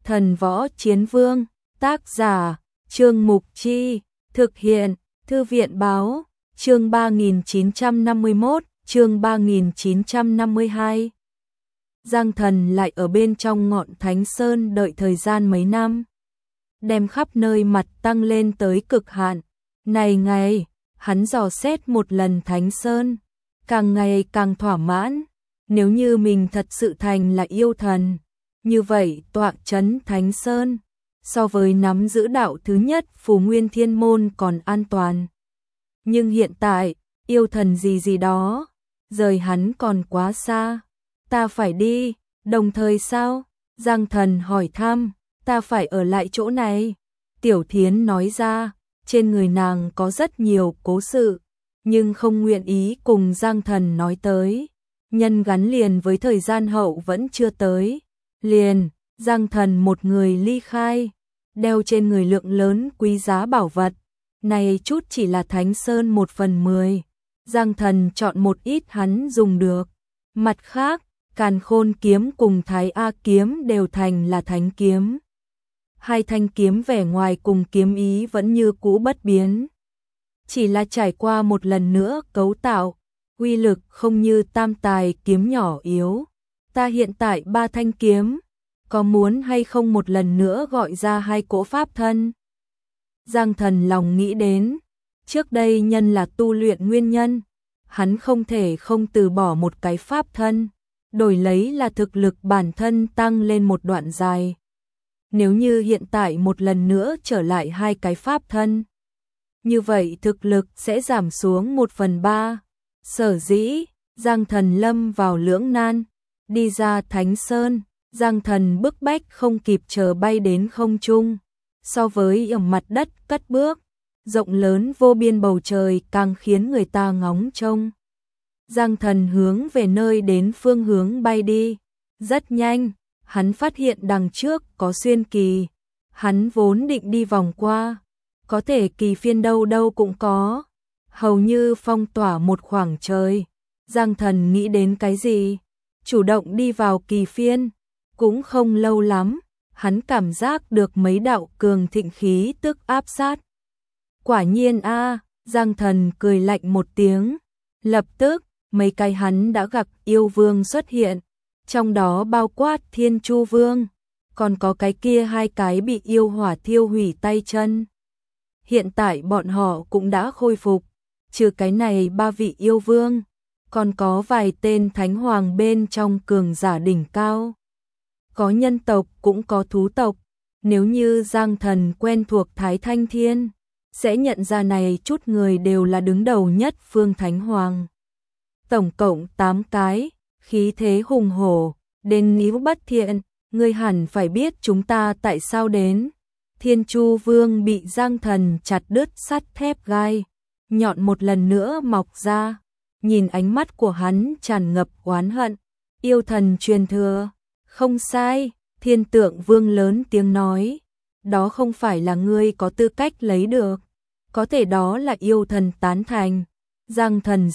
Thần Võ Chiến Vương, tác giả, Trương Mục Chi, thực hiện, Thư viện báo, chương 3951, chương 3952. Giang Thần lại ở bên trong ngọn Thánh Sơn đợi thời gian mấy năm, đem khắp nơi mặt tăng lên tới cực hạn. Này ngày, hắn dò xét một lần Thánh Sơn, càng ngày càng thỏa mãn. Nếu như mình thật sự thành là yêu thần, như vậy tọa trấn Thánh Sơn, so với nắm giữ đạo thứ nhất Phù Nguyên Thiên Môn còn an toàn. Nhưng hiện tại, yêu thần gì đó, rời hắn còn quá xa. Ta phải đi, đồng thời sao? Giang Thần hỏi thăm, ta phải ở lại chỗ này. Tiểu Thiến nói ra, trên người nàng có rất nhiều cố sự, nhưng không nguyện ý cùng Giang Thần nói tới. Nhân gắn liền với thời gian hậu vẫn chưa tới. Liền, Giang Thần một người ly khai, đeo trên người lượng lớn quý giá bảo vật. Này chút chỉ là Thánh Sơn 1/10. Giang Thần chọn một ít hắn dùng được. Mặt khác, Càn Khôn kiếm cùng Thái A kiếm đều thành là thánh kiếm. Hai thanh kiếm vẻ ngoài cùng kiếm ý vẫn như cũ bất biến. Chỉ là trải qua một lần nữa cấu tạo, uy lực không như tam tài kiếm nhỏ yếu. Ta hiện tại 3 thanh kiếm, có muốn hay không một lần nữa gọi ra 2 cỗ pháp thân? Giang Thần lòng nghĩ đến, trước đây nhân là tu luyện nguyên nhân, hắn không thể không từ bỏ một cái pháp thân, đổi lấy là thực lực bản thân tăng lên một đoạn dài. Nếu như hiện tại một lần nữa trở lại 2 cái pháp thân, như vậy thực lực sẽ giảm xuống 1/3. Sở dĩ, Giang Thần lâm vào lưỡng nan, đi ra Thánh Sơn, Giang Thần bức bách không kịp chờ bay đến không trung. So với ở mặt đất cất bước, rộng lớn vô biên bầu trời càng khiến người ta ngóng trông. Giang Thần hướng về nơi đến phương hướng bay đi. Rất nhanh, hắn phát hiện đằng trước có xuyên kỳ. Hắn vốn định đi vòng qua, có thể kỳ phiên đâu đâu cũng có, hầu như phong tỏa một khoảng trời. Giang Thần nghĩ đến cái gì? Chủ động đi vào kỳ phiên. Cũng không lâu lắm, hắn cảm giác được mấy đạo cường thịnh khí tức áp sát. Quả nhiên a, Giang Thần cười lạnh một tiếng. Lập tức, mấy cái hắn đã gặp yêu vương xuất hiện, trong đó bao quát Thiên Chu Vương, còn có cái kia 2 cái bị yêu hỏa thiêu hủy tay chân. Hiện tại bọn họ cũng đã khôi phục, trừ cái này 3 vị yêu vương, còn có vài tên thánh hoàng bên trong cường giả đỉnh cao. Có nhân tộc cũng có thú tộc. Nếu như Giang Thần quen thuộc Thái Thanh Thiên, sẽ nhận ra này chút người đều là đứng đầu nhất phương thánh hoàng. Tổng cộng 8 cái, khí thế hùng hổ, đến níu bất thiện, ngươi hẳn phải biết chúng ta tại sao đến. Thiên Chu Vương bị Giang Thần chặt đứt sắt thép gai, nhọn một lần nữa mọc ra, nhìn ánh mắt của hắn tràn ngập oán hận. Yêu thần truyền thừa. Không sai, Thiên Tượng Vương lớn tiếng nói, đó không phải là ngươi có tư cách lấy được, có thể đó là yêu thần tán thành. Giang Thần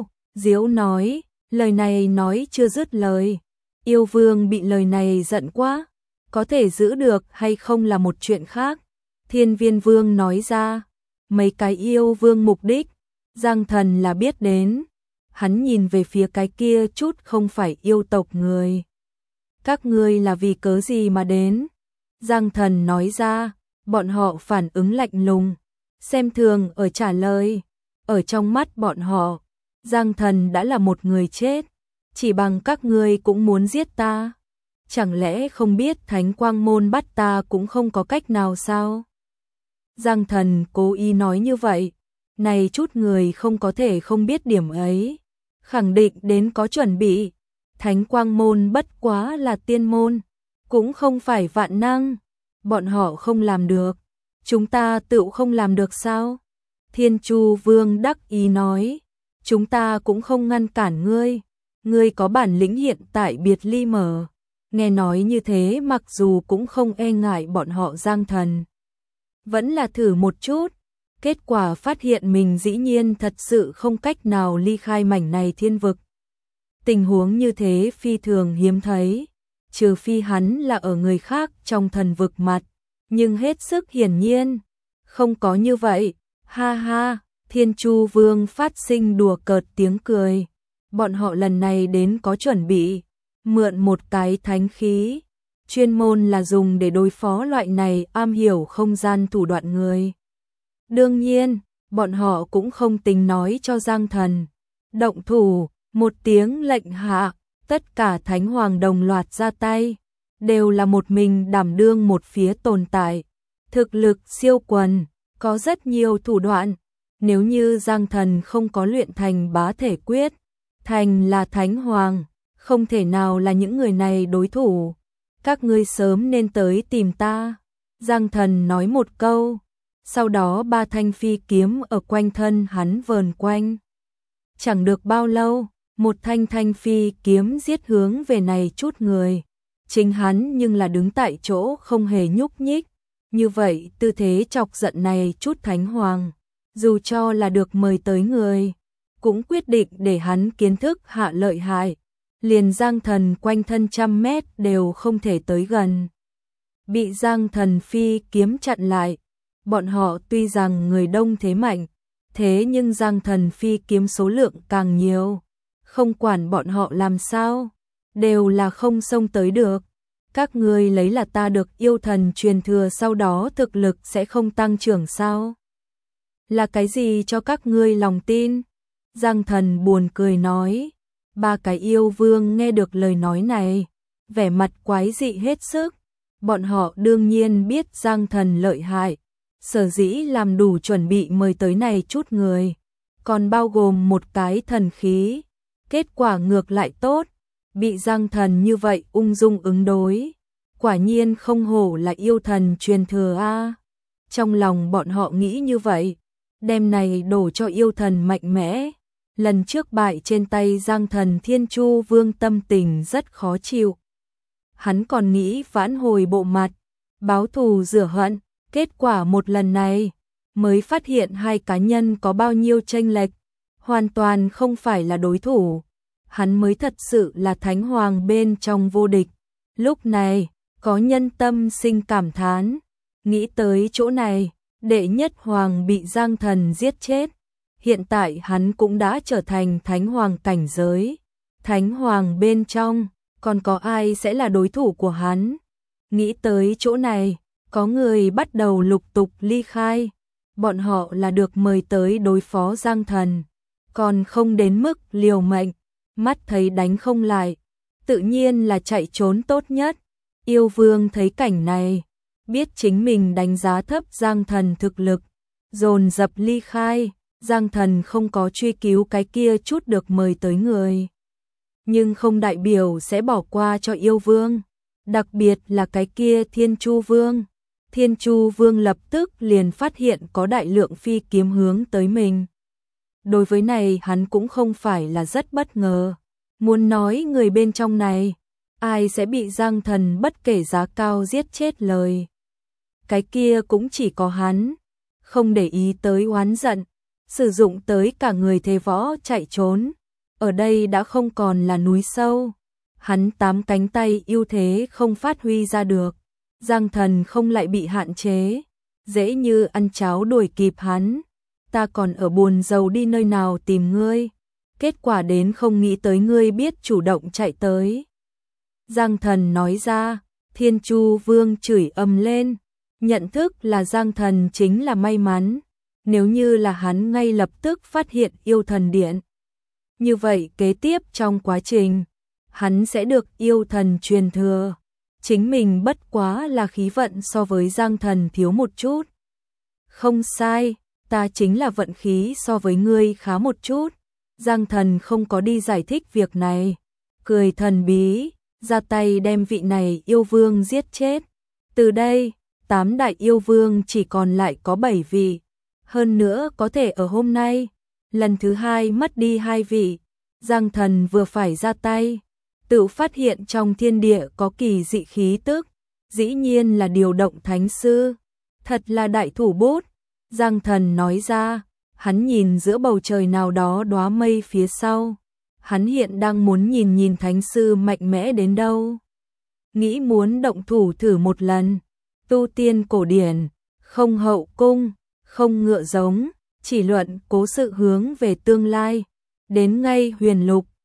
diếu nói, lời này nói chưa dứt lời. Yêu vương bị lời này giận quá, có thể giữ được hay không là một chuyện khác. Thiên Viên Vương nói ra, mấy cái yêu vương mục đích, Giang Thần là biết đến. Hắn nhìn về phía cái kia chút không phải yêu tộc người. Các ngươi là vì cớ gì mà đến? Giang Thần nói ra, bọn họ phản ứng lạnh lùng, xem thường ở trả lời. Ở trong mắt bọn họ, Giang Thần đã là một người chết, chỉ bằng các ngươi cũng muốn giết ta. Chẳng lẽ không biết Thánh Quang Môn bắt ta cũng không có cách nào sao? Giang Thần cố ý nói như vậy, này chút người không có thể không biết điểm ấy, khẳng định đến có chuẩn bị. Thánh Quang Môn bất quá là tiên môn, cũng không phải vạn năng, bọn họ không làm được, chúng ta tự không làm được sao? Thiên Chu Vương đắc ý nói, chúng ta cũng không ngăn cản ngươi có bản lĩnh hiện tại biệt ly mở. Nghe nói như thế mặc dù cũng không e ngại bọn họ Giang Thần, vẫn là thử một chút, kết quả phát hiện mình dĩ nhiên thật sự không cách nào ly khai mảnh này thiên vực. Tình huống như thế phi thường hiếm thấy, trừ phi hắn là ở người khác trong thần vực mặt, nhưng hết sức hiển nhiên, không có như vậy. Ha ha, Thiên Chu Vương phát sinh đùa cợt tiếng cười. Bọn họ lần này đến có chuẩn bị, mượn một cái thánh khí, chuyên môn là dùng để đối phó loại này am hiểu không gian thủ đoạn người. Đương nhiên, bọn họ cũng không tính nói cho Giang Thần. Động thủ, một tiếng lệnh hạ, tất cả thánh hoàng đồng loạt ra tay, đều là một mình đảm đương một phía tồn tại. Thực lực siêu quần, có rất nhiều thủ đoạn. Nếu như Giang Thần không có luyện thành bá thể quyết, thành là thánh hoàng, không thể nào là những người này đối thủ. Các ngươi sớm nên tới tìm ta. Giang Thần nói một câu, sau đó 3 thanh phi kiếm ở quanh thân hắn vờn quanh. Chẳng được bao lâu, một thanh phi kiếm giết hướng về này chút người. Chính hắn nhưng là đứng tại chỗ không hề nhúc nhích. Như vậy tư thế chọc giận này chút thánh hoàng, dù cho là được mời tới người, cũng quyết định để hắn kiến thức hạ lợi hại. Liền Giang Thần quanh thân 100 mét đều không thể tới gần. Bị Giang Thần phi kiếm chặn lại. Bọn họ tuy rằng người đông thế mạnh, thế nhưng Giang Thần phi kiếm số lượng càng nhiều. Không quản bọn họ làm sao, đều là không xông tới được. Các ngươi lấy là ta được yêu thần truyền thừa sau đó thực lực sẽ không tăng trưởng sao? Là cái gì cho các ngươi lòng tin? Giang Thần buồn cười nói. 3 cái yêu vương nghe được lời nói này, vẻ mặt quái dị hết sức. Bọn họ đương nhiên biết Giang Thần lợi hại, sở dĩ làm đủ chuẩn bị mời tới này chút người, còn bao gồm một cái thần khí. Kết quả ngược lại tốt, bị Giang Thần như vậy ung dung ứng đối. Quả nhiên không hổ là yêu thần truyền thừa a. Trong lòng bọn họ nghĩ như vậy, đem này đổ cho yêu thần mạnh mẽ. Lần trước bại trên tay Giang Thần, Thiên Chu Vương tâm tình rất khó chịu. Hắn còn nghĩ vãn hồi bộ mặt, báo thù rửa hận, kết quả một lần này mới phát hiện 2 cá nhân có bao nhiêu chênh lệch, hoàn toàn không phải là đối thủ. Hắn mới thật sự là thánh hoàng bên trong vô địch. Lúc này, có nhân tâm sinh cảm thán, nghĩ tới chỗ này, đệ nhất hoàng bị Giang Thần giết chết. Hiện tại hắn cũng đã trở thành thánh hoàng cảnh giới. Thánh hoàng bên trong, còn có ai sẽ là đối thủ của hắn? Nghĩ tới chỗ này, có người bắt đầu lục tục ly khai. Bọn họ là được mời tới đối phó Giang Thần, còn không đến mức liều mệnh, mắt thấy đánh không lại, tự nhiên là chạy trốn tốt nhất. Yêu vương thấy cảnh này, biết chính mình đánh giá thấp Giang Thần thực lực, dồn dập ly khai. Giang Thần không có truy cứu cái kia chút được mời tới người, nhưng không đại biểu sẽ bỏ qua cho yêu vương, đặc biệt là cái kia Thiên Chu Vương. Thiên Chu Vương lập tức liền phát hiện có đại lượng phi kiếm hướng tới mình. Đối với này hắn cũng không phải là rất bất ngờ. Muốn nói người bên trong này, ai sẽ bị Giang Thần bất kể giá cao giết chết lời. Cái kia cũng chỉ có hắn, không để ý tới oán giận, sử dụng tới cả người thế võ chạy trốn. Ở đây đã không còn là núi sâu, hắn 8 cánh tay ưu thế không phát huy ra được. Giang Thần không lại bị hạn chế, dễ như ăn cháo đuổi kịp hắn. Ta còn ở buồn rầu đi nơi nào tìm ngươi, kết quả đến không nghĩ tới ngươi biết chủ động chạy tới. Giang Thần nói ra. Thiên Chu Vương chửi ầm lên, nhận thức là Giang Thần chính là may mắn. Nếu như là hắn ngay lập tức phát hiện yêu thần điện, như vậy kế tiếp trong quá trình, hắn sẽ được yêu thần truyền thừa. Chính mình bất quá là khí vận so với Giang Thần thiếu một chút. Không sai, ta chính là vận khí so với ngươi khá một chút. Giang Thần không có đi giải thích việc này, cười thần bí, ra tay đem vị này yêu vương giết chết. Từ đây, 8 đại yêu vương chỉ còn lại có 7 vị. Hơn nữa có thể ở hôm nay, lần thứ 2 mất đi 2 vị. Giang Thần vừa phải ra tay, tự phát hiện trong thiên địa có kỳ dị khí tức, dĩ nhiên là điều động thánh sư. Thật là đại thủ bút. Giang Thần nói ra, hắn nhìn giữa bầu trời nào đó đóa mây phía sau. Hắn hiện đang muốn nhìn thánh sư mạnh mẽ đến đâu. nghĩ muốn động thủ thử một lần. Tu tiên cổ điển, không hậu cung, không ngựa giống, chỉ luận cố sự hướng về tương lai. Đến ngay huyền lục,